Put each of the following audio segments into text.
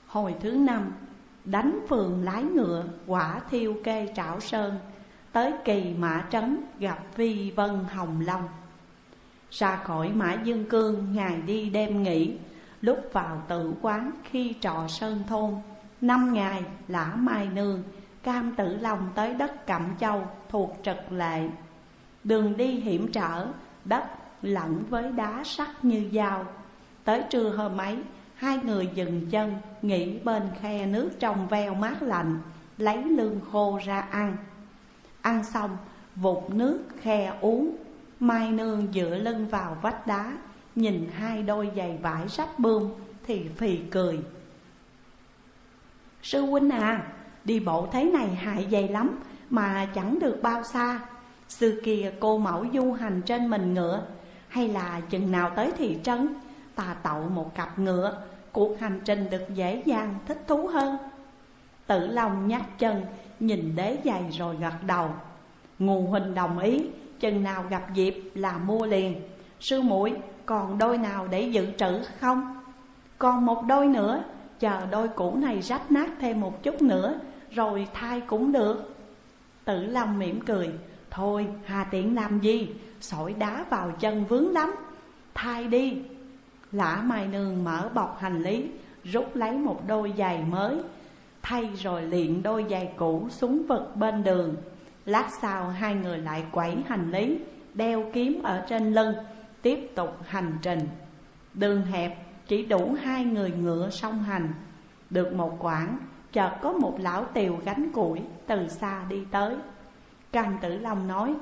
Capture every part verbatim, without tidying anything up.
Hồi thứ năm, đánh phường lái ngựa, quả thiêu kê Trảo Sơn. Tới Kỳ Mã Trấn gặp Vi Vân Hồng Long. Ra khỏi Mã Dương Cương, ngày đi đêm nghỉ. Lúc vào tự quán khi trọ Sơn Thôn. Năm ngày Lã Mai Nương, Cam Tử Long tới đất Cẩm Châu thuộc Trực Lệ. Đường đi hiểm trở, đất lẫn với đá sắc như dao. Tới trưa hôm ấy, hai người dừng chân nghỉ bên khe nước trong veo mát lạnh, lấy lương khô ra ăn. Ăn xong vụt nước khe uống. Mai Nương dựa lưng vào vách đá, nhìn hai đôi giày vải rách bươm thì phì cười. Sư huynh à, đi bộ thế này hại giày lắm mà chẳng được bao xa. Xưa kia cô mẫu du hành trên mình ngựa, hay là chừng nào tới thị trấn ta tậu một cặp ngựa, cuộc hành trình được dễ dàng thích thú hơn. Tử Long nhắc chân nhìn đế giày rồi gật đầu. Ngù huynh đồng ý, chừng nào gặp dịp là mua liền. Sư muội còn đôi nào để dự trữ không? Còn một đôi nữa, chờ đôi cũ này rách nát thêm một chút nữa rồi thay cũng được. Tử Long mỉm cười. Thôi hà tiện làm gì, sỏi đá vào chân vướng lắm, thay đi. Lã Mai Nương mở bọc hành lý, rút lấy một đôi giày mới, thay rồi liền đôi giày cũ xuống vực bên đường. Lát sau hai người lại quẩy hành lý, đeo kiếm ở trên lưng, tiếp tục hành trình. Đường hẹp chỉ đủ hai người ngựa song hành. Được một quãng, chợt có một lão tiều gánh củi từ xa đi tới. Cam Tử Long nói: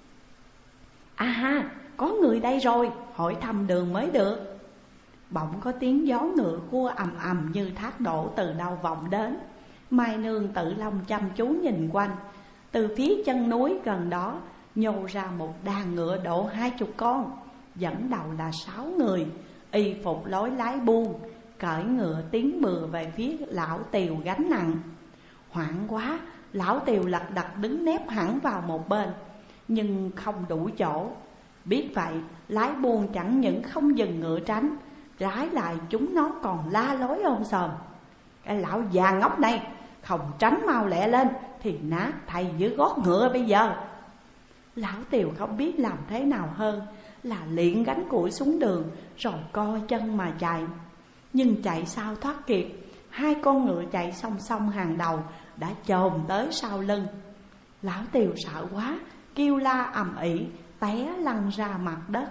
À ha, có người đây rồi, hỏi thăm đường mới được. Bỗng có tiếng gió ngựa cua ầm ầm như thác đổ từ đâu vọng đến. Mai Nương Tử Long chăm chú nhìn quanh. Từ phía chân núi gần đó nhô ra một đàn ngựa độ hai chục con, dẫn đầu là sáu người, y phục lối lái buông, cởi ngựa tiến bừa về phía lão tiều gánh nặng. Hoảng quá, lão tiều lật đật đứng nép hẳn vào một bên, nhưng không đủ chỗ. Biết vậy, lái buôn chẳng những không dừng ngựa tránh, trái lại chúng nó còn la lối ôm sòm: Cái lão già ngốc này, không tránh mau lẹ lên thì nát thầy dưới gót ngựa bây giờ. Lão tiều không biết làm thế nào hơn là liệng gánh củi xuống đường rồi co chân mà chạy. Nhưng chạy sao thoát kịp, hai con ngựa chạy song song hàng đầu đã chồm tới sau lưng. Lão tiều sợ quá, kêu la ầm ĩ, té lăn ra mặt đất.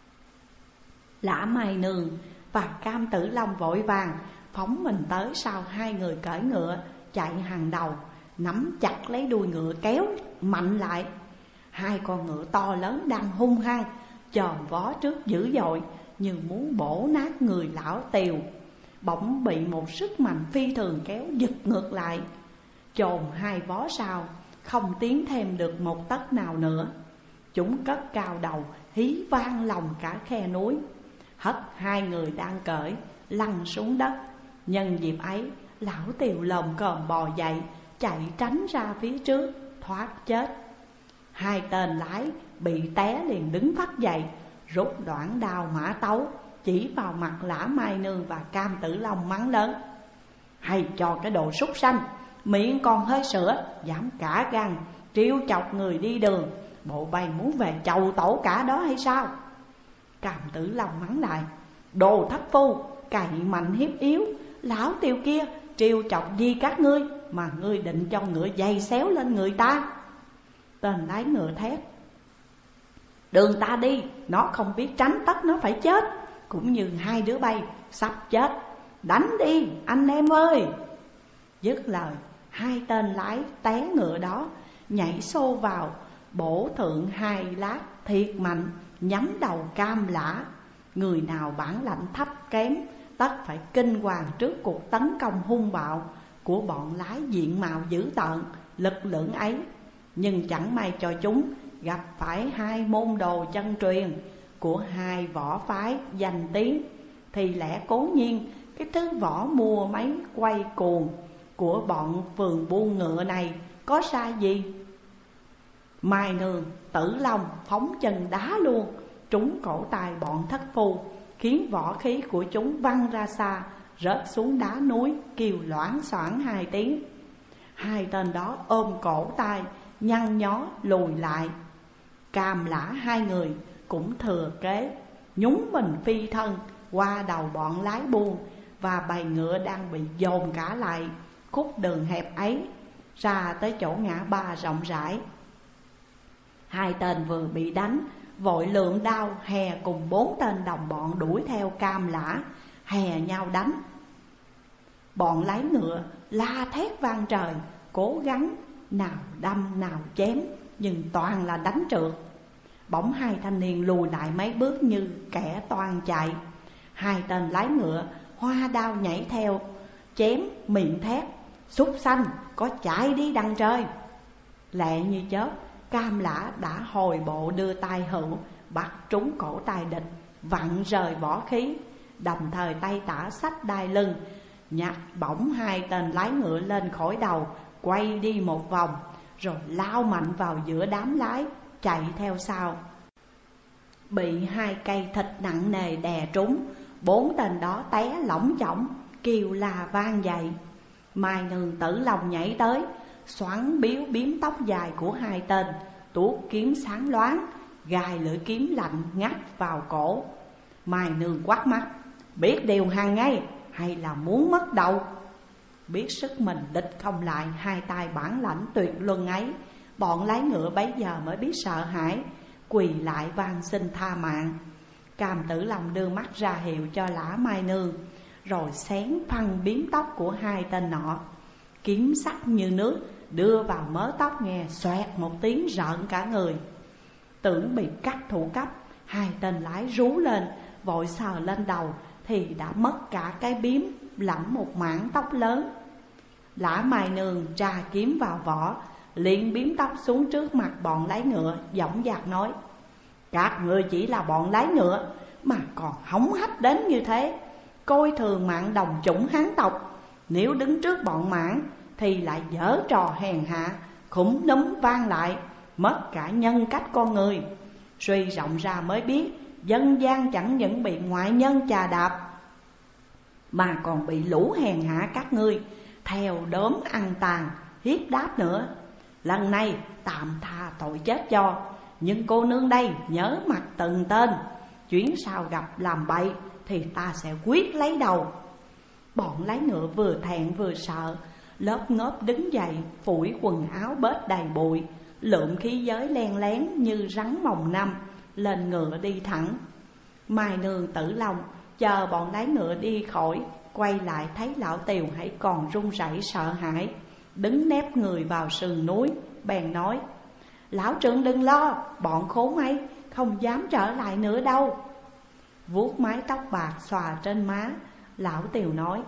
Lã Mai Nương và Cam Tử Long vội vàng phóng mình tới sau hai người cưỡi ngựa chạy hàng đầu, nắm chặt lấy đuôi ngựa kéo mạnh lại. Hai con ngựa to lớn đang hung hăng chồm vó trước dữ dội, như muốn bổ nát người lão tiều. Bỗng bị một sức mạnh phi thường kéo giật ngược lại, chồm hai vó sau, không tiến thêm được một tấc nào nữa. Chúng cất cao đầu hí vang lòng cả khe núi, hất hai người đang cởi lăn xuống đất. Nhân dịp ấy, lão tiều lồm cồm bò dậy, chạy tránh ra phía trước, thoát chết. Hai tên lái bị té liền đứng phắt dậy, rút đoạn đao mã tấu chỉ vào mặt Lã Mai Nương và Cam Tử Long mắng lớn: Hay cho cái đồ súc sanh, miệng còn hơi sữa, dám cả gan trêu chọc người đi đường, bộ bay muốn về chầu tổ cả đó hay sao? Cam Tử Long mắng lại: Đồ thất phu, cày mạnh hiếp yếu, lão tiều kia trêu chọc gì các ngươi mà ngươi định cho ngựa giày xéo lên người ta? Tên lái ngựa thét: Đường ta đi, nó không biết tránh tất nó phải chết, cũng như hai đứa bay sắp chết. Đánh đi anh em ơi! Dứt lời, hai tên lái té ngựa đó nhảy xô vào, bổ thượng hai lát thiệt mạnh, nhắm đầu Cam Lã. Người nào bản lãnh thấp kém tất phải kinh hoàng trước cuộc tấn công hung bạo của bọn lái diện mạo dữ tợn lực lưỡng ấy. Nhưng chẳng may cho chúng gặp phải hai môn đồ chân truyền của hai võ phái danh tiếng, thì lẽ cố nhiên cái thứ võ mua máy quay cuồng của bọn phường buôn ngựa này có sai gì. Mai Nương, Tử Long phóng chân đá luôn, trúng cổ tay bọn thất phu, khiến võ khí của chúng văng ra xa, rớt xuống đá núi kêu loảng xoảng hai tiếng. Hai tên đó ôm cổ tay nhăn nhó lùi lại. Cam Lã hai người cũng thừa kế, nhúng mình phi thân qua đầu bọn lái buôn và bầy ngựa đang bị dồn cả lại khúc đường hẹp ấy, ra tới chỗ ngã ba rộng rãi. Hai tên vừa bị đánh vội lượm đao hè cùng bốn tên đồng bọn đuổi theo Cam Lã, hè nhau đánh. Bọn lái ngựa la thét vang trời, cố gắng nào đâm nào chém, nhưng toàn là đánh trượt. Bỗng hai thanh niên lùi lại mấy bước như kẻ toan chạy. Hai tên lái ngựa hoa đao nhảy theo, chém miệng thét: "Súc sanh, có chạy đi đằng trời!" Lẹ như chớp, Cam Lã đã hồi bộ đưa tay hữu bắt trúng cổ tay địch, vặn rời võ khí, đồng thời tay tả xách đai lưng, nhặt bổng hai tên lái ngựa lên khỏi đầu, quay đi một vòng, rồi lao mạnh vào giữa đám lái, chạy theo sau. Bị hai cây thịt nặng nề đè trúng, bốn tên đó té lỏng chỏng, kêu la vang dậy. Mai Nương Tử Long nhảy tới, xoắn biếu biếm tóc dài của hai tên, tuốt kiếm sáng loáng, gài lưỡi kiếm lạnh ngắt vào cổ. Mai Nương quát mắt: "Biết điều hàng ngay hay là muốn mất đầu?" Biết sức mình địch không lại hai tay bản lãnh tuyệt luân ấy, bọn lái ngựa bấy giờ mới biết sợ hãi, quỳ lại van xin tha mạng. Cam Tử Long đưa mắt ra hiệu cho Lã Mai Nương, rồi xén phăng biếm tóc của hai tên nọ. Kiếm sắc như nước đưa vào mớ tóc, nghe xoẹt một tiếng rợn cả người. Tưởng bị cắt thủ cấp, hai tên lái rú lên, vội sờ lên đầu thì đã mất cả cái biếm lẫn một mảng tóc lớn. Lã Mai Nương tra kiếm vào vỏ, liền biếm tóc xuống trước mặt bọn lái ngựa, dõng dạc nói: "Các người chỉ là bọn lái ngựa mà còn hống hách đến như thế, coi thường mạng đồng chủng Hán tộc. Nếu đứng trước bọn Mãn thì lại giở trò hèn hạ, khủng núm vang lại, mất cả nhân cách con người. Suy rộng ra mới biết, dân gian chẳng những bị ngoại nhân chà đạp, mà còn bị lũ hèn hạ các ngươi theo đốm ăn tàn, hiếp đáp nữa. Lần này tạm tha tội chết cho, nhưng cô nương đây nhớ mặt từng tên, chuyến sau gặp làm bậy thì ta sẽ quyết lấy đầu." Bọn lái ngựa vừa thẹn vừa sợ, lớp ngớp đứng dậy, phủi quần áo bết đầy bụi, lượm khí giới len lén như rắn mồng năm, lên ngựa đi thẳng. Mai Nương Tử Long chờ bọn lái ngựa đi khỏi, quay lại thấy Lão Tiều hãy còn run rẩy sợ hãi, đứng nép người vào sườn núi, bèn nói: "Lão trưởng đừng lo, bọn khốn ấy không dám trở lại nữa đâu." Vuốt mái tóc bạc xòa trên má, Lão Tiều nói: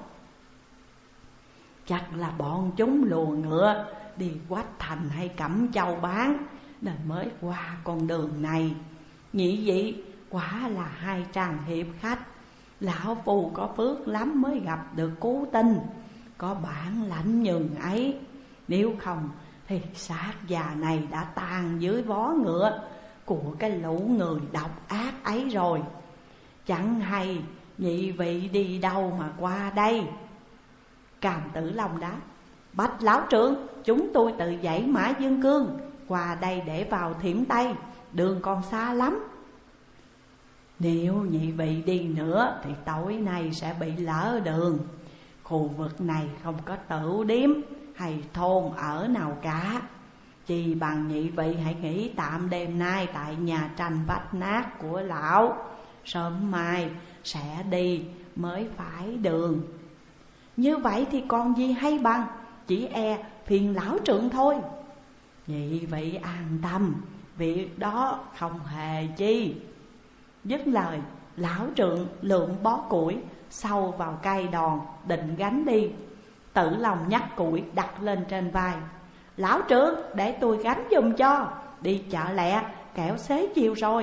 "Chắc là bọn chúng lùa ngựa đi Quách Thành hay Cẩm Châu bán, nên mới qua con đường này. Nhị vị quả là hai tràng hiệp khách, lão phu có phước lắm mới gặp được cứu tinh, có bản lãnh nhường ấy. Nếu không thì xác già này đã tàn dưới vó ngựa của cái lũ người độc ác ấy rồi. Chẳng hay nhị vị đi đâu mà qua đây?" Cam Tử Long đáp: "Bạch lão trưởng, chúng tôi tự dãy Mã Dương Cương qua đây để vào Thiểm Tây, đường còn xa lắm." "Nếu nhị vị đi nữa thì tối nay sẽ bị lỡ đường. Khu vực này không có tửu điếm hay thôn ở nào cả. Chỉ bằng nhị vị hãy nghỉ tạm đêm nay tại nhà tranh vách nát của lão, sớm mai sẽ đi mới phải đường." "Như vậy thì còn gì hay bằng, chỉ e phiền lão trưởng thôi." "Nhị vị an tâm, việc đó không hề chi." Dứt lời, lão trưởng lượm bó củi sâu vào cây đòn, định gánh đi. Tử Long nhắc củi đặt lên trên vai: "Lão trưởng, để tôi gánh giùm cho, đi chợ lẹ, kẻo xế chiều rồi."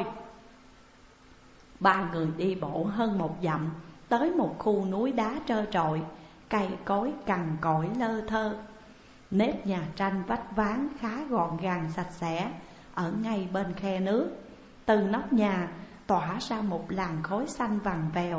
Ba người đi bộ hơn một dặm, tới một khu núi đá trơ trọi, cây cối cằn cỗi lơ thơ. Nếp nhà tranh vách ván khá gọn gàng sạch sẽ, ở ngay bên khe nước. Từ nóc nhà tỏa ra một làn khói xanh vàng vèo,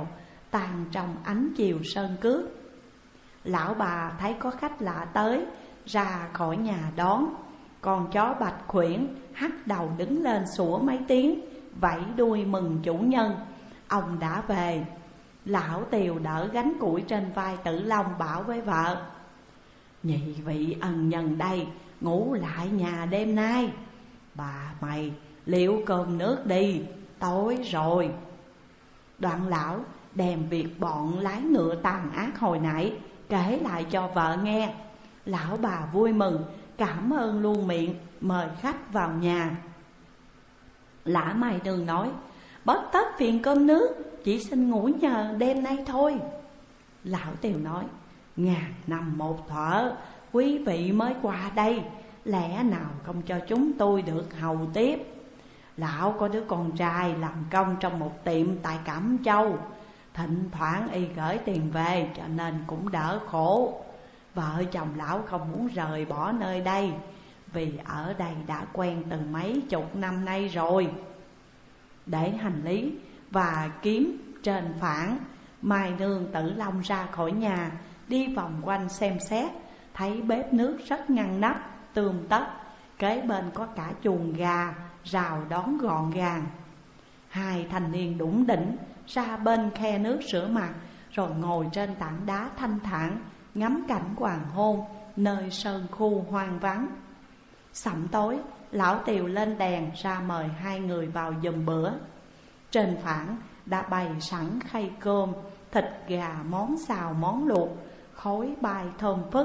tan trong ánh chiều sơn cước. Lão bà thấy có khách lạ tới, ra khỏi nhà đón. Con chó Bạch Khuyển hắt đầu đứng lên sủa mấy tiếng, vẫy đuôi mừng chủ nhân, ông đã về. Lão Tiều đỡ gánh củi trên vai Tử Long bảo với vợ: nhị vị ân nhân đây, ngủ lại nhà đêm nay. Bà mày liệu cơm nước đi, tối rồi. Đoạn lão đem việc bọn lái ngựa tàn ác hồi nãy kể lại cho vợ nghe. Lão bà vui mừng, cảm ơn luôn miệng, mời khách vào nhà. Lã Mai Nương nói: bất tất phiền cơm nước, chỉ xin ngủ nhờ đêm nay thôi. Lão Tiều nói: ngàn năm một thở, quý vị mới qua đây, lẽ nào không cho chúng tôi được hầu tiếp. Lão có đứa con trai làm công trong một tiệm tại Cẩm Châu, thỉnh thoảng y gửi tiền về cho nên cũng đỡ khổ. Vợ chồng lão không muốn rời bỏ nơi đây, vì ở đây đã quen từ mấy chục năm nay rồi. Để hành lý và kiếm trên phản, Mai Nương Tử Long ra khỏi nhà, đi vòng quanh xem xét, thấy bếp nước rất ngăn nắp, tươm tất, kế bên có cả chuồng gà, rào đón gọn gàng. Hai thanh niên đủng đỉnh ra bên khe nước rửa mặt, rồi ngồi trên tảng đá thanh thản, ngắm cảnh hoàng hôn nơi sơn khu hoang vắng. Sẩm tối, lão Tiều lên đèn ra mời hai người vào giùm bữa. Trên phản đã bày sẵn khay cơm, thịt gà, món xào, món luộc, khói bay thơm phức.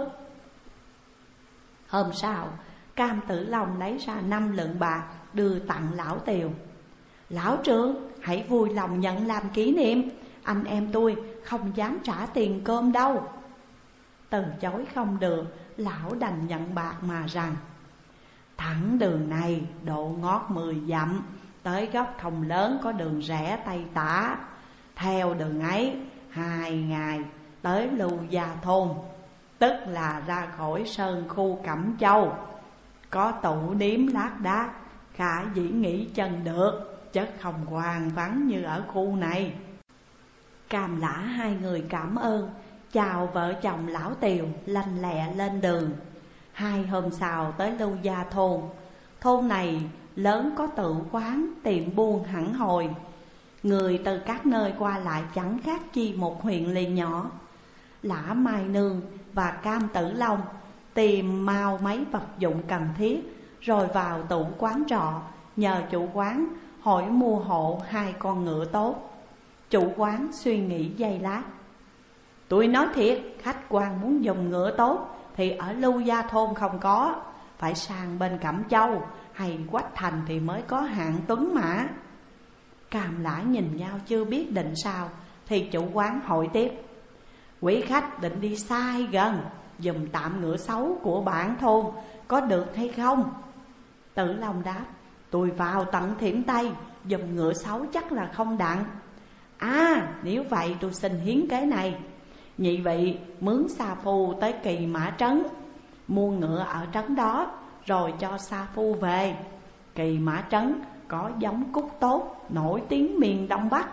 Hôm sau, Cam Tử Long lấy ra năm lượng bạc đưa tặng lão Tiều. Lão trưởng, hãy vui lòng nhận làm kỷ niệm, anh em tôi không dám trả tiền cơm đâu. Từ chối không được, lão đành nhận bạc mà rằng: thẳng đường này độ ngót mười dặm, tới góc Thông Lớn có đường rẽ Tây Tả. Theo đường ấy hai ngày tới Lưu Gia Thôn, tức là ra khỏi sơn khu Cẩm Châu. Có tụ điếm lác đác, khả dĩ nghỉ chân được, chứ không hoàn vắng như ở khu này. Cam Lã hai người cảm ơn, chào vợ chồng lão Tiều, lanh lẹ lên đường. Hai hôm sau tới Lưu Gia Thôn. Thôn này lớn có tự quán, tiệm buôn hẳn hồi. Người từ các nơi qua lại chẳng khác chi một huyện lỵ nhỏ. Lã Mai Nương và Cam Tử Long tìm mau mấy vật dụng cần thiết, rồi vào tủ quán trọ, nhờ chủ quán hỏi mua hộ hai con ngựa tốt. Chủ quán suy nghĩ giây lát: tôi nói thiệt, khách quan muốn dùng ngựa tốt thì ở Lưu Gia Thôn không có, phải sang bên Cẩm Châu hay Quách Thành thì mới có hạng tuấn mã. Cam Lã nhìn nhau chưa biết định sao, thì chủ quán hỏi tiếp: quý khách định đi xa gần, dùm tạm ngựa xấu của bản thôn có được hay không? Tử Long đáp: tôi vào tận Thiểm Tây, dùm ngựa xấu chắc là không đặng. À, nếu vậy tôi xin hiến cái này. Nhị vị mướn sa phu tới Kỳ Mã Trấn, mua ngựa ở trấn đó, rồi cho sa phu về. Kỳ Mã Trấn có giống cúc tốt, nổi tiếng miền Đông Bắc.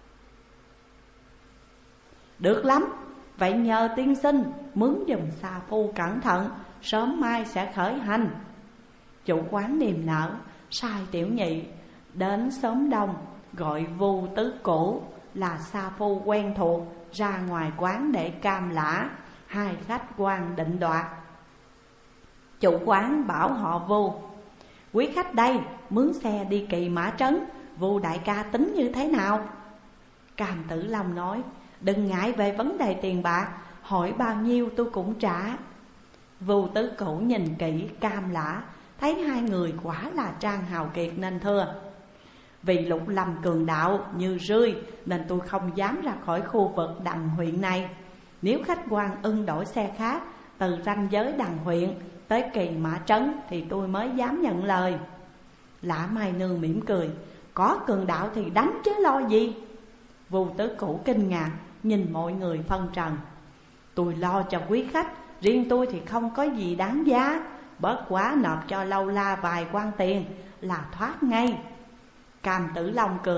Được lắm, vậy nhờ tiên sinh mướn giùm sa phu cẩn thận, sớm mai sẽ khởi hành. Chủ quán niềm nở, sai tiểu nhị đến xóm đông, gọi Vu Tứ Cũ là sa phu quen thuộc ra ngoài quán để Cam Lã hai khách quan định đoạt. Chủ quán bảo họ Vu: quý khách đây mướn xe đi Kỳ Mã Trấn, Vu đại ca tính như thế nào? Cam Tử Long nói: đừng ngại về vấn đề tiền bạc, hỏi bao nhiêu tôi cũng trả. Vu Tứ Cũ nhìn kỹ Cam Lã, thấy hai người quả là trang hào kiệt nên thưa: vì lục lâm cường đạo như rươi nên tôi không dám ra khỏi khu vực Đằng huyện này. Nếu khách quan ưng đổi xe khác từ ranh giới Đằng huyện tới Kỳ Mã Trấn thì tôi mới dám nhận lời. Lã Mai Nương mỉm cười: có cường đạo thì đánh chứ lo gì. Vu Tứ Cũ kinh ngạc nhìn mọi người phân trần: tôi lo cho quý khách, riêng tôi thì không có gì đáng giá, bớt quá nộp cho lâu la vài quan tiền là thoát ngay. Cam Tử Long cười: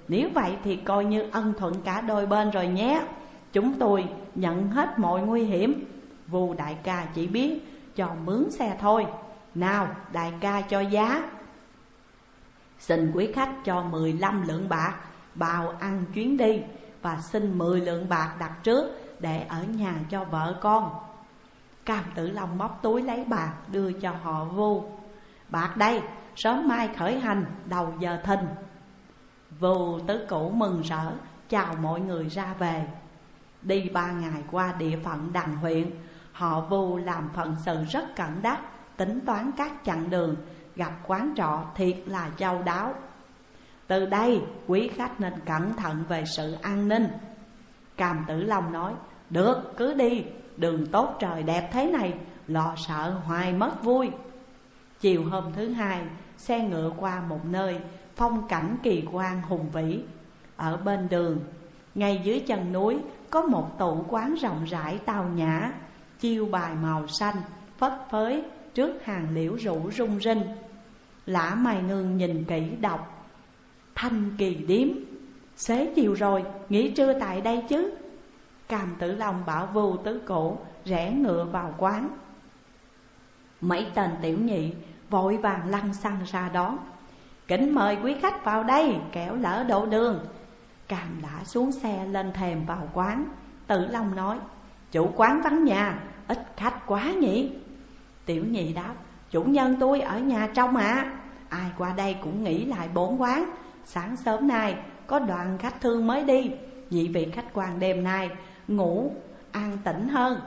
Nếu vậy thì coi như ân thuận cả đôi bên rồi nhé. Chúng tôi nhận hết mọi nguy hiểm. Vu đại ca chỉ biết cho mướn xe thôi. Nào đại ca cho giá. Xin quý khách cho mười lăm lượng bạc bao ăn chuyến đi, và xin mười lượng bạc đặt trước để ở nhà cho vợ con. Cam Tử Long móc túi lấy bạc đưa cho họ Vu. Bạc đây, sớm mai khởi hành, đầu giờ thìn. Vu tứ cũ mừng rỡ chào mọi người ra về. Đi ba ngày qua địa phận Đằng huyện, họ Vu làm phận sự rất cẩn đắc, tính toán các chặng đường, gặp quán trọ thiệt là chu đáo. Từ đây quý khách nên cẩn thận về sự an ninh. Cam Tử Long nói, được cứ đi, đường tốt trời đẹp thế này, lo sợ hoài mất vui. Chiều hôm thứ hai, xe ngựa qua một nơi phong cảnh kỳ quan hùng vĩ. Ở bên đường, ngay dưới chân núi có một tủ quán rộng rãi tao nhã, chiêu bài màu xanh phất phới trước hàng liễu rủ rung rinh. Lã Mai Nương nhìn kỹ đọc, Thanh Kỳ Điếm. Xế chiều rồi, nghỉ trưa tại đây chứ. Cam Tử Long bảo Vu tứ cổ rẽ ngựa vào quán. Mấy tên tiểu nhị vội vàng lăn xăng ra đón. Kính mời quý khách vào đây, kẻo lỡ đổ đường. Cam đã xuống xe lên thềm vào quán. Tử Long nói, chủ quán vắng nhà, ít khách quá nhỉ? Tiểu nhị đáp, chủ nhân tôi ở nhà trong ạ. À. Ai qua đây cũng nghỉ lại bốn quán. Sáng sớm nay có đoàn khách thương mới đi, nhị vị khách quan đêm nay ngủ an tĩnh hơn.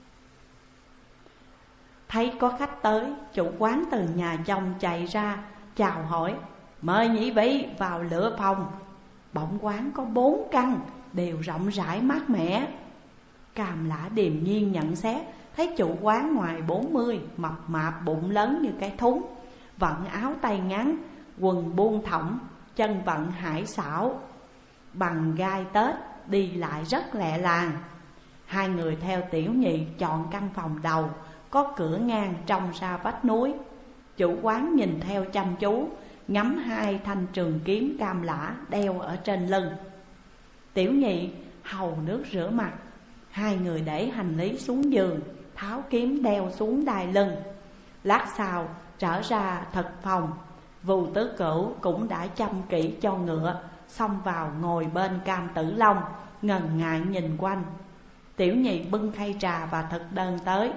Thấy có khách tới, chủ quán từ nhà trong chạy ra chào hỏi, mời nhị vị vào lựa phòng. Bỗng quán có bốn căn, đều rộng rãi mát mẻ. Cam Lã điềm nhiên nhận xét, thấy chủ quán ngoài bốn mươi, mập mạp bụng lớn như cái thúng, vận áo tay ngắn, quần buông thõng, chân vận hải xảo, bằng gai tết, đi lại rất lẹ làng. Hai người theo tiểu nhị chọn căn phòng đầu, có cửa ngang trông ra vách núi. Chủ quán nhìn theo chăm chú, ngắm hai thanh trường kiếm Cam Lã đeo ở trên lưng. Tiểu nhị hầu nước rửa mặt. Hai người để hành lý xuống giường, tháo kiếm đeo xuống đai lưng. Lát sau trở ra thực phòng, Vu tứ cửu cũng đã chăm kỹ cho ngựa, xông vào ngồi bên Cam Tử Long, ngần ngại nhìn quanh. Tiểu nhị bưng khay trà và thực đơn tới.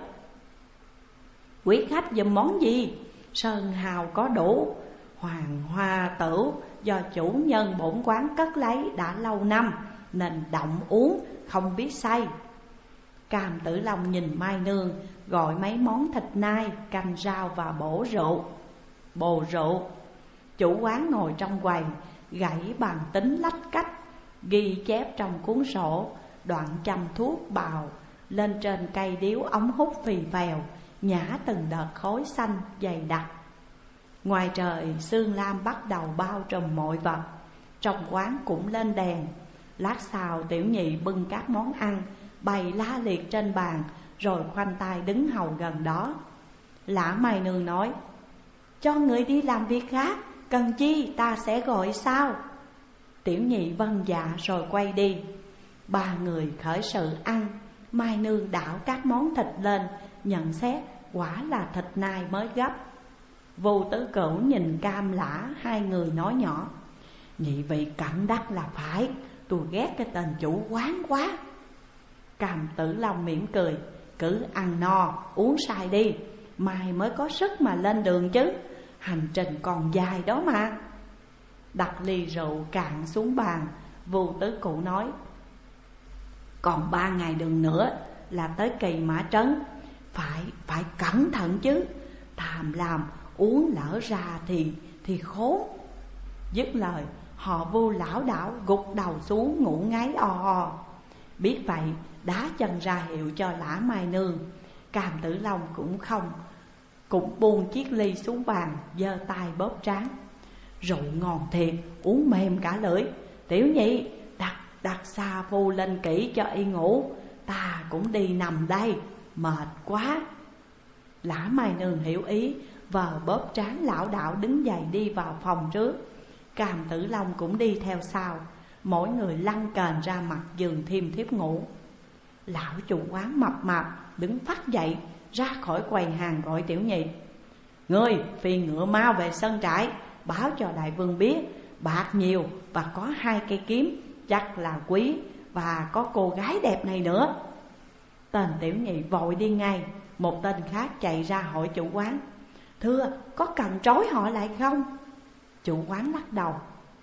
Quý khách giùm món gì? Sơn hào có đủ, hoàng hoa tửu do chủ nhân bổn quán cất lấy đã lâu năm, nên động uống không biết say. Cam Tử Long nhìn Mai Nương gọi mấy món thịt nai, canh rau và bổ rượu. Bồ rượu. Chủ quán ngồi trong quầy, gãy bàn tính lách cách, ghi chép trong cuốn sổ đoạn châm thuốc bào lên trên cây điếu ống hút phì phèo, nhả từng đợt khói xanh dày đặc. Ngoài trời sương lam bắt đầu bao trùm mọi vật. Trong quán cũng lên đèn. Lát sau tiểu nhị bưng các món ăn bày la liệt trên bàn, rồi khoanh tay đứng hầu gần đó. Lã Mai Nương nói, cho người đi làm việc khác, cần chi ta sẽ gọi sao? Tiểu nhị vâng dạ rồi quay đi. Ba người khởi sự ăn. Mai Nương đảo các món thịt lên, nhận xét quả là thịt nai mới gấp. Vu tứ cửu nhìn Cam Lã, hai người nói nhỏ, nhị vị cẩn đắc là phải, tôi ghét cái tên chủ quán quá. Cam Tử Long mỉm cười, cứ ăn no uống say đi, mai mới có sức mà lên đường chứ, hành trình còn dài đó mà. Đặt ly rượu cạn xuống bàn, Vu tứ cửu nói, còn ba ngày đường nữa là tới Kỳ Mã Trấn, phải phải cẩn thận chứ, tham làm uống lỡ ra thì thì khốn. Dứt lời, họ Vu lão đảo gục đầu xuống ngủ ngáy o o. Biết vậy, đá chân ra hiệu cho Lã Mai Nương. Cam Tử Long cũng không, cũng buông chiếc ly xuống bàn, giơ tay bóp trán. Rượu ngon thiệt, uống mềm cả lưỡi. Tiểu nhị, đặt đặt xa Vu lên kỹ cho y ngủ, ta cũng đi nằm đây, mệt quá. Lã Mai Nương hiểu ý, vờ bóp trán lão đạo đứng dậy đi vào phòng trước. Cam Tử Long cũng đi theo sau. Mỗi người lăn kềnh ra mặt giường thiêm thiếp ngủ. Lão chủ quán mập mạp đứng phắt dậy ra khỏi quầy hàng gọi Tiểu Nhị: "Ngươi phi ngựa mau về sân trại, báo cho đại vương biết bạc nhiều và có hai cây kiếm chắc là quý, và có cô gái đẹp này nữa." Tên Tiểu Nhị vội đi ngay. Một tên khác chạy ra hỏi chủ quán: "Thưa, có cần trói họ lại không?" Chủ quán lắc đầu: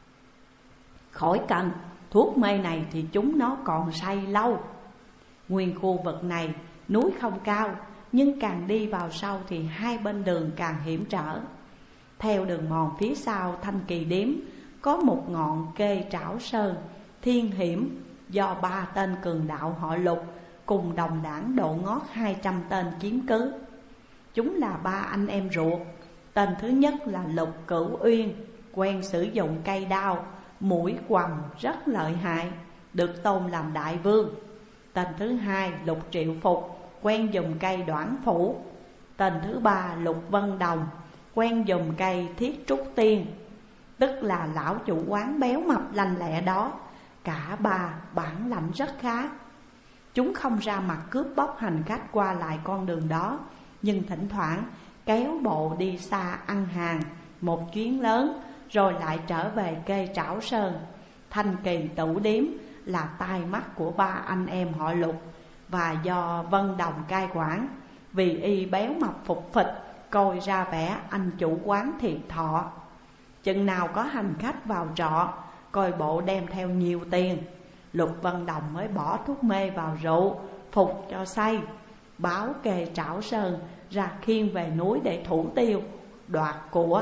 "Khỏi cần, thuốc mê này thì chúng nó còn say lâu." Nguyên khu vực này núi không cao, nhưng càng đi vào sâu thì hai bên đường càng hiểm trở. Theo đường mòn phía sau Thanh Kỳ Điếm có một ngọn kê Trảo Sơn thiên hiểm, do ba tên cường đạo họ Lục cùng đồng đảng độ ngót hai trăm tên chiếm cứ. Chúng là ba anh em ruột. Tên thứ nhất là Lục Cửu Uyên, quen sử dụng cây đao, mũi quầm rất lợi hại, được tôn làm đại vương. Tên thứ hai Lục Triệu Phục, quen dùng cây Đoản Phủ. Tên thứ ba Lục Vân Đồng, quen dùng cây Thiết Trúc Tiên. Tức là lão chủ quán béo mập lanh lẹ đó. Cả ba bản lãnh rất khá. Chúng không ra mặt cướp bóc hành khách qua lại con đường đó, nhưng thỉnh thoảng kéo bộ đi xa ăn hàng một chuyến lớn, rồi lại trở về kê Trảo Sơn. Thanh Kỳ Tửu Điếm là tai mắt của ba anh em họ Lục, và do Vân Đồng cai quản. Vì y béo mập phục phịch, coi ra vẻ anh chủ quán thiệt thọ. Chừng nào có hành khách vào trọ, coi bộ đem theo nhiều tiền, Lục Vân Đồng mới bỏ thuốc mê vào rượu, phục cho say, báo kê Trảo Sơn ra khiêng về núi để thủ tiêu, đoạt của.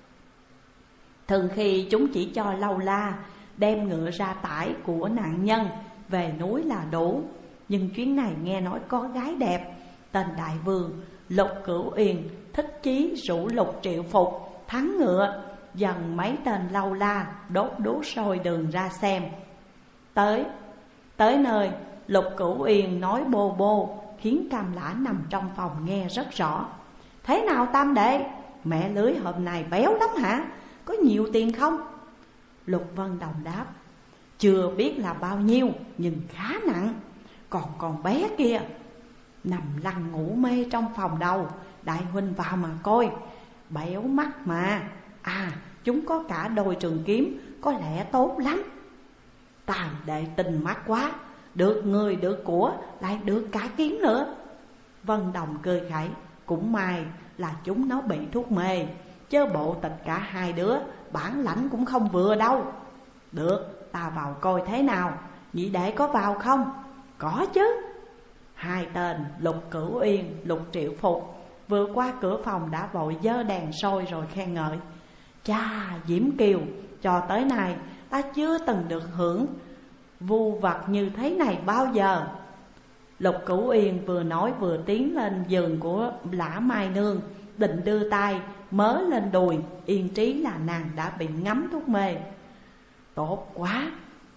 Thường khi chúng chỉ cho lâu la đem ngựa ra tải của nạn nhân về núi là đủ. Nhưng chuyến này nghe nói có gái đẹp, tên đại vương Lục Cửu Uyên thích chí rủ Lục Triệu Phục thắng ngựa, dần mấy tên lâu la đốt đuốc sôi đường ra xem. Tới Tới nơi, Lục Cửu Uyên nói bô bô, khiến Cam Lã nằm trong phòng nghe rất rõ. "Thế nào tam đệ, mẹ lưới hôm nay béo lắm hả? Có nhiều tiền không?" Lục Vân Đồng đáp: "Chưa biết là bao nhiêu, nhưng khá nặng. Còn con bé kia nằm lăn ngủ mê trong phòng đầu, đại huynh vào mà coi, béo mắt mà. À, chúng có cả đôi trường kiếm, có lẽ tốt lắm." Tam đệ tình mắt quá, được người được của, lại được cả kiếm nữa. Vân Đồng cười khẩy: "Cũng may là chúng nó bị thuốc mê, chớ bộ tịch cả hai đứa, bản lãnh cũng không vừa đâu." "Được, ta vào coi thế nào. Nhị đệ có vào không?" "Có chứ." Hai tên Lục Cửu Uyên, Lục Triệu Phục vừa qua cửa phòng đã vội giơ đèn sôi rồi khen ngợi: "Cha, Diễm Kiều, cho tới nay ta chưa từng được hưởng vu vật như thế này bao giờ." Lục Cửu Uyên vừa nói vừa tiến lên giường của Lã Mai Nương, định đưa tay mớ lên đùi, yên trí là nàng đã bị ngấm thuốc mê. "Tốt quá!"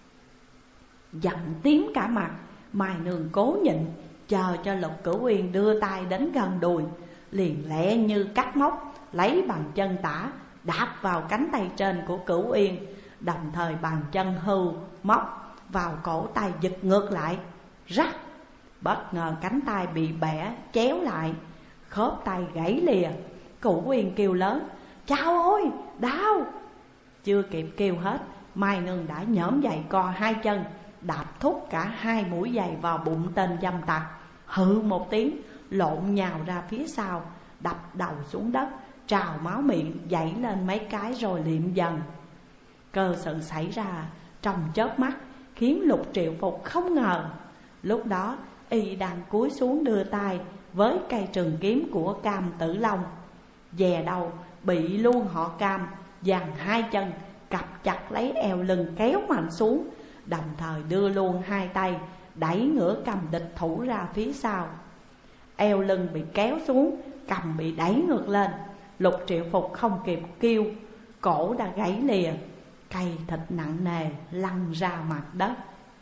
Giận tím cả mặt, Mai Nương cố nhịn, chờ cho Lục Cửu Uyên đưa tay đến gần đùi, liền lẹ như cắt móc, lấy bàn chân tả đạp vào cánh tay trên của Cửu Uyên, đồng thời bàn chân hưu móc vào cổ tay giật ngược lại, rắc. Bất ngờ cánh tay bị bẻ chéo lại, khớp tay gãy lìa. Cửu Uyên kêu lớn: "Chao ôi, đau!" Chưa kịp kêu hết, Mai Nương đã nhổm dậy co hai chân, đạp thúc cả hai mũi giày vào bụng tên dâm tặc. Hự một tiếng, lộn nhào ra phía sau, đập đầu xuống đất, trào máu miệng dậy lên mấy cái rồi liệm dần. Cơ sự xảy ra trong chớp mắt, khiến Lục Triệu Phục không ngờ. Lúc đó y đang cúi xuống đưa tay với cây trường kiếm của Cam Tử Long, dè đầu bị luôn họ Cam giằng hai chân cặp chặt lấy eo lưng kéo mạnh xuống, đồng thời đưa luôn hai tay đẩy ngửa cầm địch thủ ra phía sau. Eo lưng bị kéo xuống, cầm bị đẩy ngược lên. Lục Triệu Phục không kịp kêu, cổ đã gãy lìa, cây thịt nặng nề lăn ra mặt đất.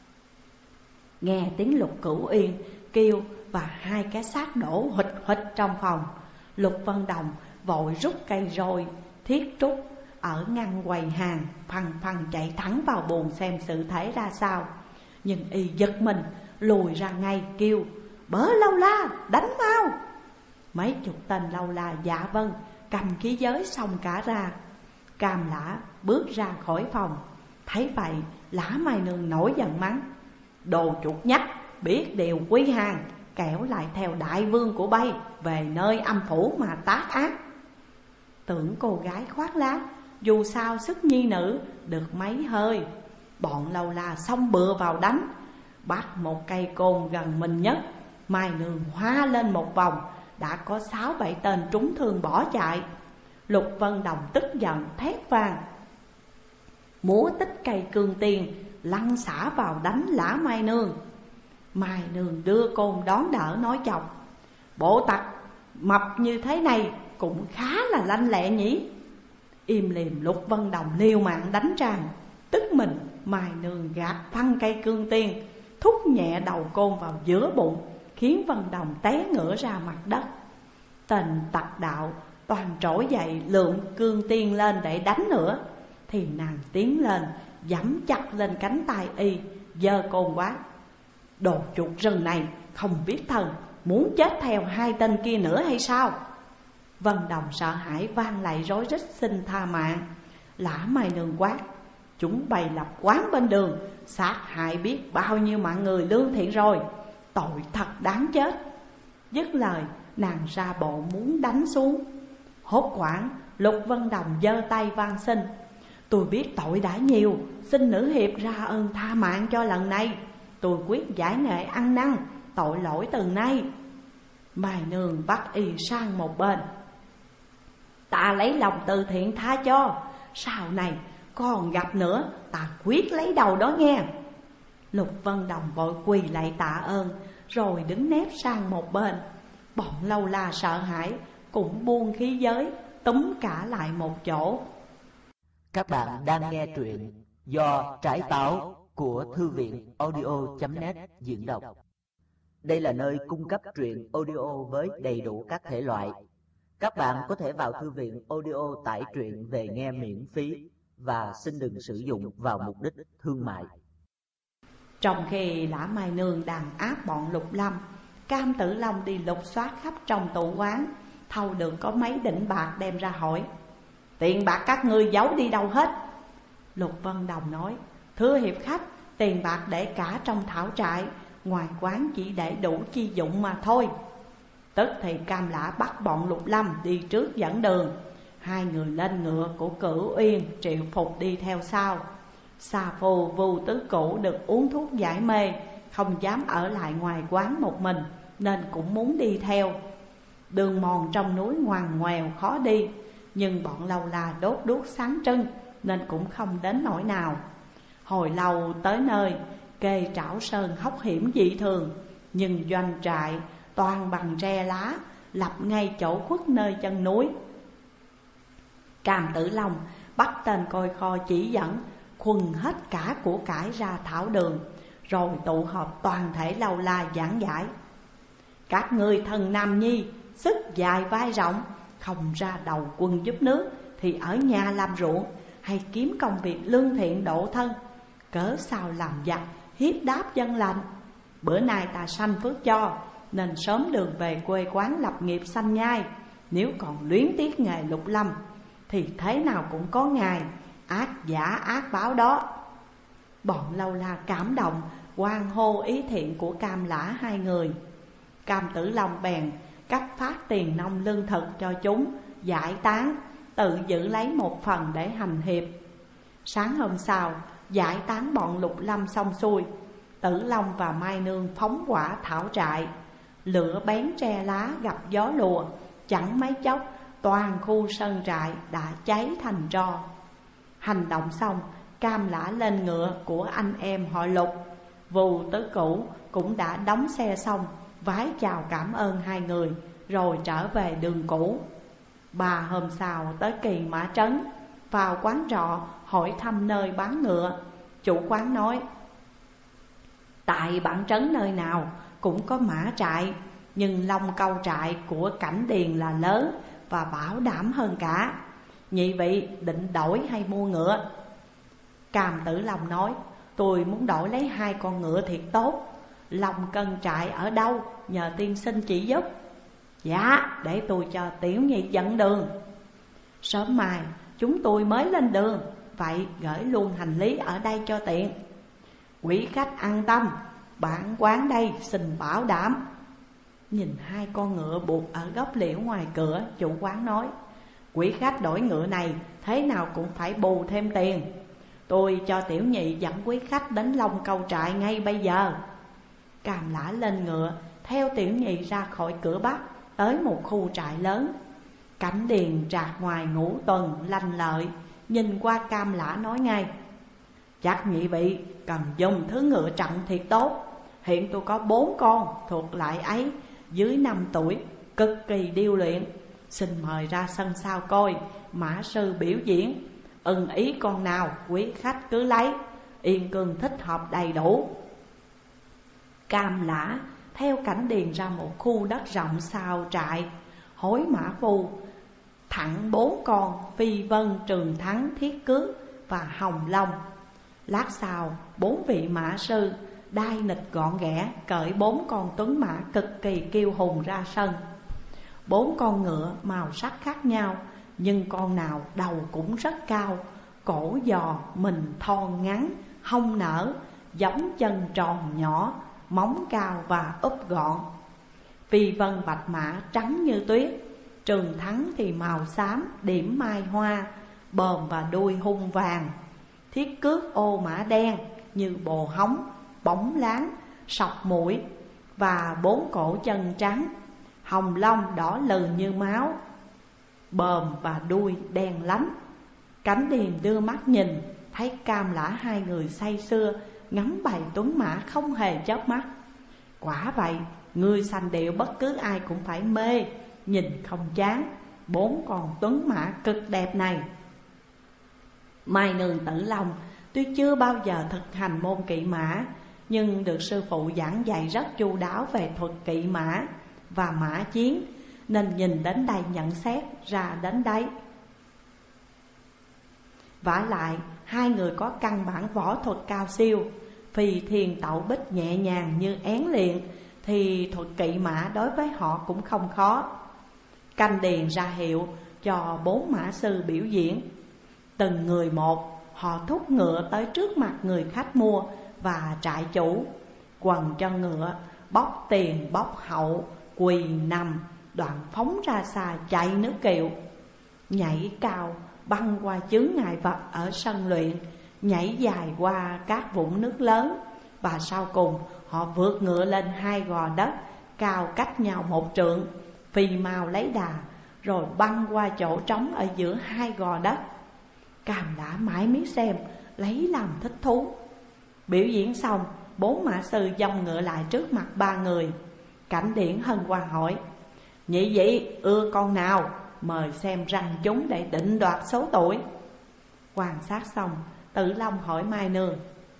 Nghe tiếng Lục Cửu Uyên kêu và hai cái xác đổ huỵch huỵch trong phòng, Lục Vân Đồng vội rút cây roi thiết trúc ở ngăn quầy hàng, phăng phăng chạy thẳng vào buồng xem sự thể ra sao. Nhưng y giật mình lùi ra ngay kêu: "Bớ lâu la, đánh mau!" Mấy chục tên lâu la dạ vâng, cầm khí giới xông cả ra. Cam Lã bước ra khỏi phòng, thấy vậy Lã Mai Nương nổi giận mắng: "Đồ chuột nhắt, biết điều quy hàng, kẻo lại theo đại vương của bay về nơi âm phủ mà tác ác." Tưởng cô gái khoác lác, dù sao sức nhi nữ được mấy hơi. Bọn lâu la xông bừa vào đánh, bắt một cây côn gần mình nhất. Mai Nương hoa lên một vòng, đã có sáu bảy tên trúng thương bỏ chạy. Lục Vân Đồng tức giận thét vang, múa tích cây cương tiền lăn xả vào đánh Lã Mai Nương. Mai Nương đưa côn đón đỡ nói chọc: "Bộ tặc mập như thế này cũng khá là lanh lẹ nhỉ." Im lìm Lục Vân Đồng liều mạng đánh tràn. Tức mình Mai Nương gạt phăng cây cương tiên, thúc nhẹ đầu côn vào giữa bụng, khiến Vân Đồng té ngửa ra mặt đất. Tên tặc đạo toàn trỗi dậy lượm cương tiên lên để đánh nữa, thì nàng tiến lên giẫm chặt lên cánh tay y, giơ côn quát: "Đồ chuột rừng này không biết thân, muốn chết theo hai tên kia nữa hay sao?" Vân Đồng sợ hãi vang lại rối rít xin tha mạng. Lã Mai Nương quát: "Chúng bày lập quán bên đường, sát hại biết bao nhiêu mạng người lương thiện rồi, tội thật đáng chết." Dứt lời nàng ra bộ muốn đánh xuống. Hốt quảng Lục Vân Đồng giơ tay van xin: "Tôi biết tội đã nhiều, xin nữ hiệp ra ơn tha mạng cho lần này. Tôi quyết giải nghệ ăn năn, tội lỗi từ nay." Mai Nương bắt y sang một bên: "Ta lấy lòng từ thiện tha cho, sau này còn gặp nữa ta quyết lấy đầu đó nghe." Lục Vân Đồng vội quỳ lại tạ ơn, rồi đứng nép sang một bên. Bọn lâu la sợ hãi cũng buông khí giới, túm cả lại một chỗ. Các bạn đang nghe truyện do Trải Táo của Thư viện audio chấm net diễn đọc. Đây là nơi cung cấp truyện audio với đầy đủ các thể loại. Các bạn có thể vào thư viện audio tải truyện về nghe miễn phí và xin đừng sử dụng vào mục đích thương mại. Trong khi Lã Mai Nương đàn áp bọn Lục Lâm, Cam Tử Long đi lục soát khắp trong tủ quán, thâu được có mấy đỉnh bạc đem ra hỏi: "Tiền bạc các ngươi giấu đi đâu hết?" Lục Vân Đồng nói: "Thưa hiệp khách, tiền bạc để cả trong thảo trại, ngoài quán chỉ để đủ chi dụng mà thôi." Tức thì Cam Lã bắt bọn Lục Lâm đi trước dẫn đường. Hai người lên ngựa của Cửu Uyên, Triệu Phục đi theo sau. Xà Phù Vù Tứ Cửu được uống thuốc giải mê, không dám ở lại ngoài quán một mình, nên cũng muốn đi theo. Đường mòn trong núi ngoằn ngoèo khó đi, nhưng bọn lâu la đốt đuốc sáng trưng nên cũng không đến nỗi nào. Hồi lâu tới nơi, kê Trảo Sơn hóc hiểm dị thường, nhưng doanh trại toàn bằng tre lá, lập ngay chỗ khuất nơi chân núi. Cam Tử Long bắt tên coi kho chỉ dẫn, khuân hết cả của cải ra thảo đường, rồi tụ họp toàn thể lâu la giảng giải: "Các ngươi thần nam nhi, sức dài vai rộng, không ra đầu quân giúp nước thì ở nhà làm ruộng hay kiếm công việc lương thiện độ thân, cớ sao làm giặc hiếp đáp dân lành. Bữa nay ta sanh phước cho, nên sớm đường về quê quán lập nghiệp sanh nhai. Nếu còn luyến tiếc nghề Lục Lâm thì thế nào cũng có ngày ác giả ác báo đó." Bọn lâu la cảm động hoan hô ý thiện của Cam Lã hai người. Cam Tử Long bèn cấp phát tiền nông lương thực cho chúng, giải tán, tự giữ lấy một phần để hành hiệp. Sáng hôm sau, giải tán bọn Lục Lâm xong xuôi, Tử Long và Mai Nương phóng hỏa thảo trại. Lửa bén tre lá gặp gió lùa, chẳng mấy chốc toàn khu sân trại đã cháy thành tro. Hành động xong, Cam Lã lên ngựa của anh em họ Lục. Vù Tứ Cửu cũng đã đóng xe xong, vái chào cảm ơn hai người, rồi trở về đường cũ. Ba hôm sau tới Kỳ Mã Trấn, vào quán trọ hỏi thăm nơi bán ngựa. Chủ quán nói: "Tại bản trấn nơi nào cũng có mã trại, nhưng Long Câu trại của Cảnh Điền là lớn và bảo đảm hơn cả. nhị vị định đổi hay mua ngựa? Cam Tử Long nói, tôi muốn đổi lấy hai con ngựa thiệt tốt. Long Cân trại ở đâu, nhờ tiên sinh chỉ giúp. Dạ, để tôi cho tiểu nhị dẫn đường. Sớm mai chúng tôi mới lên đường, vậy gửi luôn hành lý ở đây cho tiện. Quý khách an tâm, bản quán đây xin bảo đảm. Nhìn hai con ngựa buộc ở gốc liễu ngoài cửa, chủ quán nói, quý khách đổi ngựa này thế nào cũng phải bù thêm tiền. Tôi cho tiểu nhị dẫn quý khách đến Long Câu trại ngay bây giờ. Cam Lã lên ngựa, theo tiểu nhị ra khỏi cửa Bắc, tới một khu trại lớn. Cảnh Điền trạc ngoài ngũ tuần lanh lợi, nhìn qua Cam Lã nói ngay, chắc nhị vị cần dùng thứ ngựa trọng thiệt tốt. Hiện tôi có bốn con thuộc lại ấy, dưới năm tuổi, cực kỳ điêu luyện. Xin mời ra sân sau coi, mã sư biểu diễn. Ưng ý con nào quý khách cứ lấy, yên cương thích hợp đầy đủ. Cam Lã theo Cảnh Điền ra một khu đất rộng sau trại, hối mã phu thẳng bốn con Phi Vân, Trường Thắng, Thiết Cước và Hồng Long. Lát sau bốn vị mã sư đai nịch gọn ghẽ cởi bốn con tuấn mã cực kỳ kiêu hùng ra sân. Bốn con ngựa màu sắc khác nhau, nhưng con nào đầu cũng rất cao, cổ giò, mình thon ngắn, hông nở, giống chân tròn nhỏ, móng cao và úp gọn. Phi Vân bạch mã trắng như tuyết, Trường Thắng thì màu xám điểm mai hoa, bờm và đuôi hung vàng. Thiết Cước ô mã đen như bồ hóng, bóng láng, sọc mũi và bốn cổ chân trắng. Hồng Long đỏ lừ như máu, bờm và đuôi đen lánh. Cảnh Điền đưa mắt nhìn, thấy Cam Lã hai người say sưa ngắm bầy tuấn mã không hề chớp mắt. Quả vậy, người sành điệu bất cứ ai cũng phải mê, nhìn không chán bốn con tuấn mã cực đẹp này. Mai Nương Tử Long tuy chưa bao giờ thực hành môn kỵ mã, nhưng được sư phụ giảng dạy rất chu đáo về thuật kỵ mã và mã chiến, nên nhìn đến đây nhận xét ra đến đấy. Vả lại hai người có căn bản võ thuật cao siêu, Phi Thiên Tẩu Bích nhẹ nhàng như én liền, thì thuật kỵ mã đối với họ cũng không khó. Canh Điền ra hiệu cho bốn mã sư biểu diễn. Từng người một, họ thúc ngựa tới trước mặt người khách mua và trại chủ, quần cho ngựa, bóc tiền bóc hậu, quỳ nằm, đoạn phóng ra xa chạy nước kiệu. Nhảy cao băng qua chướng ngại vật ở sân luyện, nhảy dài qua các vũng nước lớn, và sau cùng họ vượt ngựa lên hai gò đất cao cách nhau một trượng, phi mau lấy đà, rồi băng qua chỗ trống ở giữa hai gò đất. Cam Lã mãi miết xem, lấy làm thích thú. Biểu diễn xong, bốn mã sư dông ngựa lại trước mặt ba người. Cảnh Điển hân hoan hỏi, nhị vị ưa con nào, mời xem răng chúng để định đoạt số tuổi. Quan sát xong, Tử Long hỏi Mai Nương,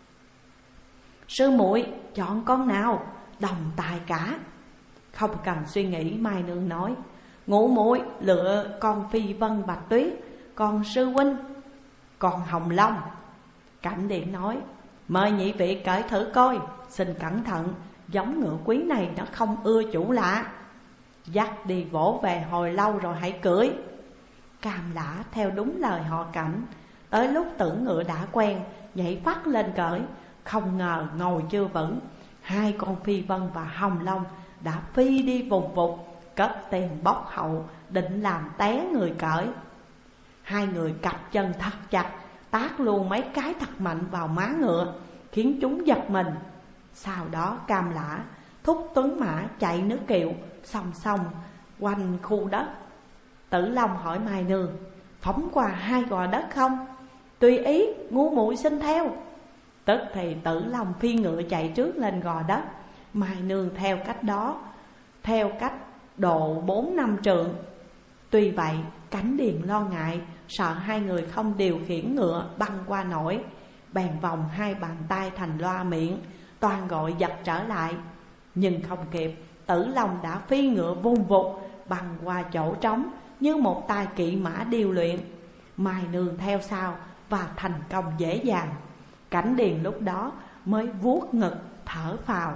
sư muội chọn con nào, đồng tài cả. Không cần suy nghĩ, Mai Nương nói, ngũ muội lựa con Phi Vân Bạch Tuyết, còn sư huynh còn Hồng Long. Cảnh Điện nói, mời nhị vị cởi thử coi, xin cẩn thận, giống ngựa quý này nó không ưa chủ lạ. Dắt đi vỗ về hồi lâu rồi hãy cưỡi. Cam Lã theo đúng lời họ Cảnh, tới lúc tưởng ngựa đã quen, nhảy phát lên cởi. Không ngờ ngồi chưa vững, hai con Phi Vân và Hồng Long đã phi đi vùng vụt, cất tiền bóc hậu, định làm té người cởi. Hai người cặp chân thật chặt, tát luôn mấy cái thật mạnh vào má ngựa, khiến chúng giật mình. Sau đó Cam Lã thúc tuấn mã chạy nước kiệu, song song quanh khu đất. Tử Long hỏi Mai Nương, phóng qua hai gò đất không? Tùy ý, ngu muội xin theo. Tức thì Tử Long phi ngựa chạy trước lên gò đất, Mai Nương theo cách đó, theo cách độ bốn năm trượng. Tuy vậy Cảnh Điền lo ngại, sợ hai người không điều khiển ngựa băng qua nổi, bèn vòng hai bàn tay thành loa miệng, toàn gọi giật trở lại. Nhưng không kịp, Tử Long đã phi ngựa vung vụt băng qua chỗ trống như một tài kỵ mã điêu luyện. Mai Nương theo sau và thành công dễ dàng. Cảnh Điền lúc đó mới vuốt ngực thở phào.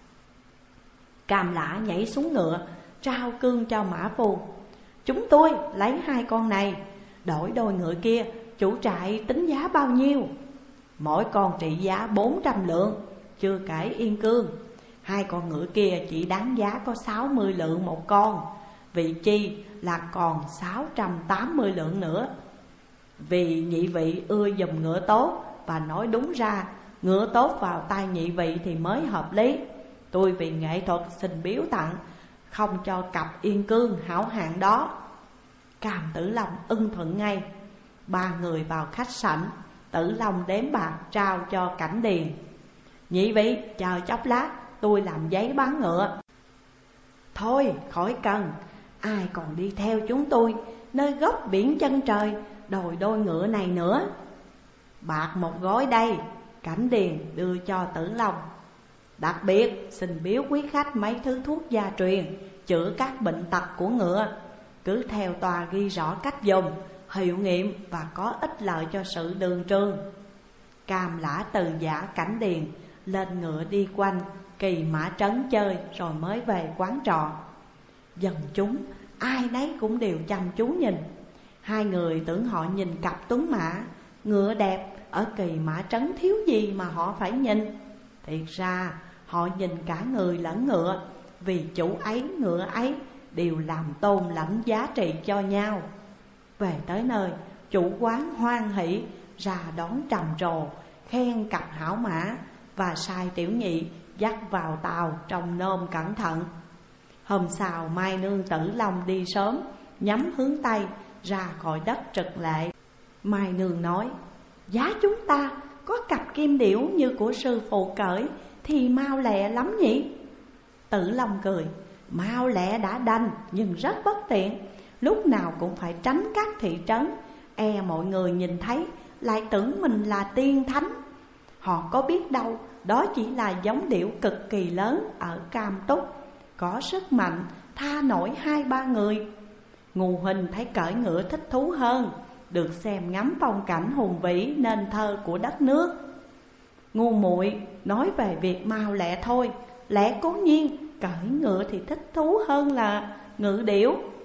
Cam Lã nhảy xuống ngựa, trao cương cho mã phu. Chúng tôi lấy hai con này, đổi đôi ngựa kia, chủ trại tính giá bao nhiêu? Mỗi con trị giá bốn trăm lượng, chưa kể yên cương. Hai con ngựa kia chỉ đáng giá có sáu mươi lượng một con, vị chi là còn sáu trăm tám mươi lượng nữa. Vì nhị vị ưa dùng ngựa tốt và nói đúng ra ngựa tốt vào tay nhị vị thì mới hợp lý, tôi vì nghệ thuật xin biếu tặng, không cho cặp yên cương hảo hạng đó. Cam Tử Long ưng thuận ngay. Ba người vào khách sảnh, Tử Long đếm bạc trao cho Cảnh Điền. Nhị vị chờ chốc lát, tôi làm giấy bán ngựa. Thôi khỏi cần, ai còn đi theo chúng tôi nơi góc biển chân trời đòi đôi ngựa này nữa. Bạc một gói đây, Cảnh Điền đưa cho Tử Long. Đặc biệt xin biếu quý khách mấy thứ thuốc gia truyền, chữa các bệnh tật của ngựa. Cứ theo tòa ghi rõ cách dùng, hiệu nghiệm và có ích lợi cho sự đường trường. Cam Lã từ giả Cảnh Điền lên ngựa đi quanh Kỳ Mã Trấn chơi rồi mới về quán trọ. Dân chúng ai nấy cũng đều chăm chú nhìn. Hai người tưởng họ nhìn cặp tuấn mã ngựa đẹp ở Kỳ Mã Trấn thiếu gì mà họ phải nhìn. Thiệt ra họ nhìn cả người lẫn ngựa, vì chủ ấy ngựa ấy đều làm tôn lãnh giá trị cho nhau. Về tới nơi, chủ quán hoan hỷ ra đón trầm trồ, khen cặp hảo mã và sai tiểu nhị dắt vào tàu trông nom cẩn thận. Hôm sau Mai Nương Tử Long đi sớm, nhắm hướng Tây ra khỏi đất Trực Lệ. Mai Nương nói: giá chúng ta có cặp kim điểu như của sư phụ cởi thì mau lẹ lắm nhỉ? Tử Long cười: mau lẹ đã đành nhưng rất bất tiện, lúc nào cũng phải tránh các thị trấn, e mọi người nhìn thấy lại tưởng mình là tiên thánh. Họ có biết đâu đó chỉ là giống điểu cực kỳ lớn ở Cam Túc, có sức mạnh tha nổi hai ba người. Ngô huynh thấy cởi ngựa thích thú hơn, được xem ngắm phong cảnh hùng vĩ nên thơ của đất nước. Ngô muội nói về việc mau lẹ thôi, lẽ cố nhiên cởi ngựa thì thích thú hơn là ngự điểu.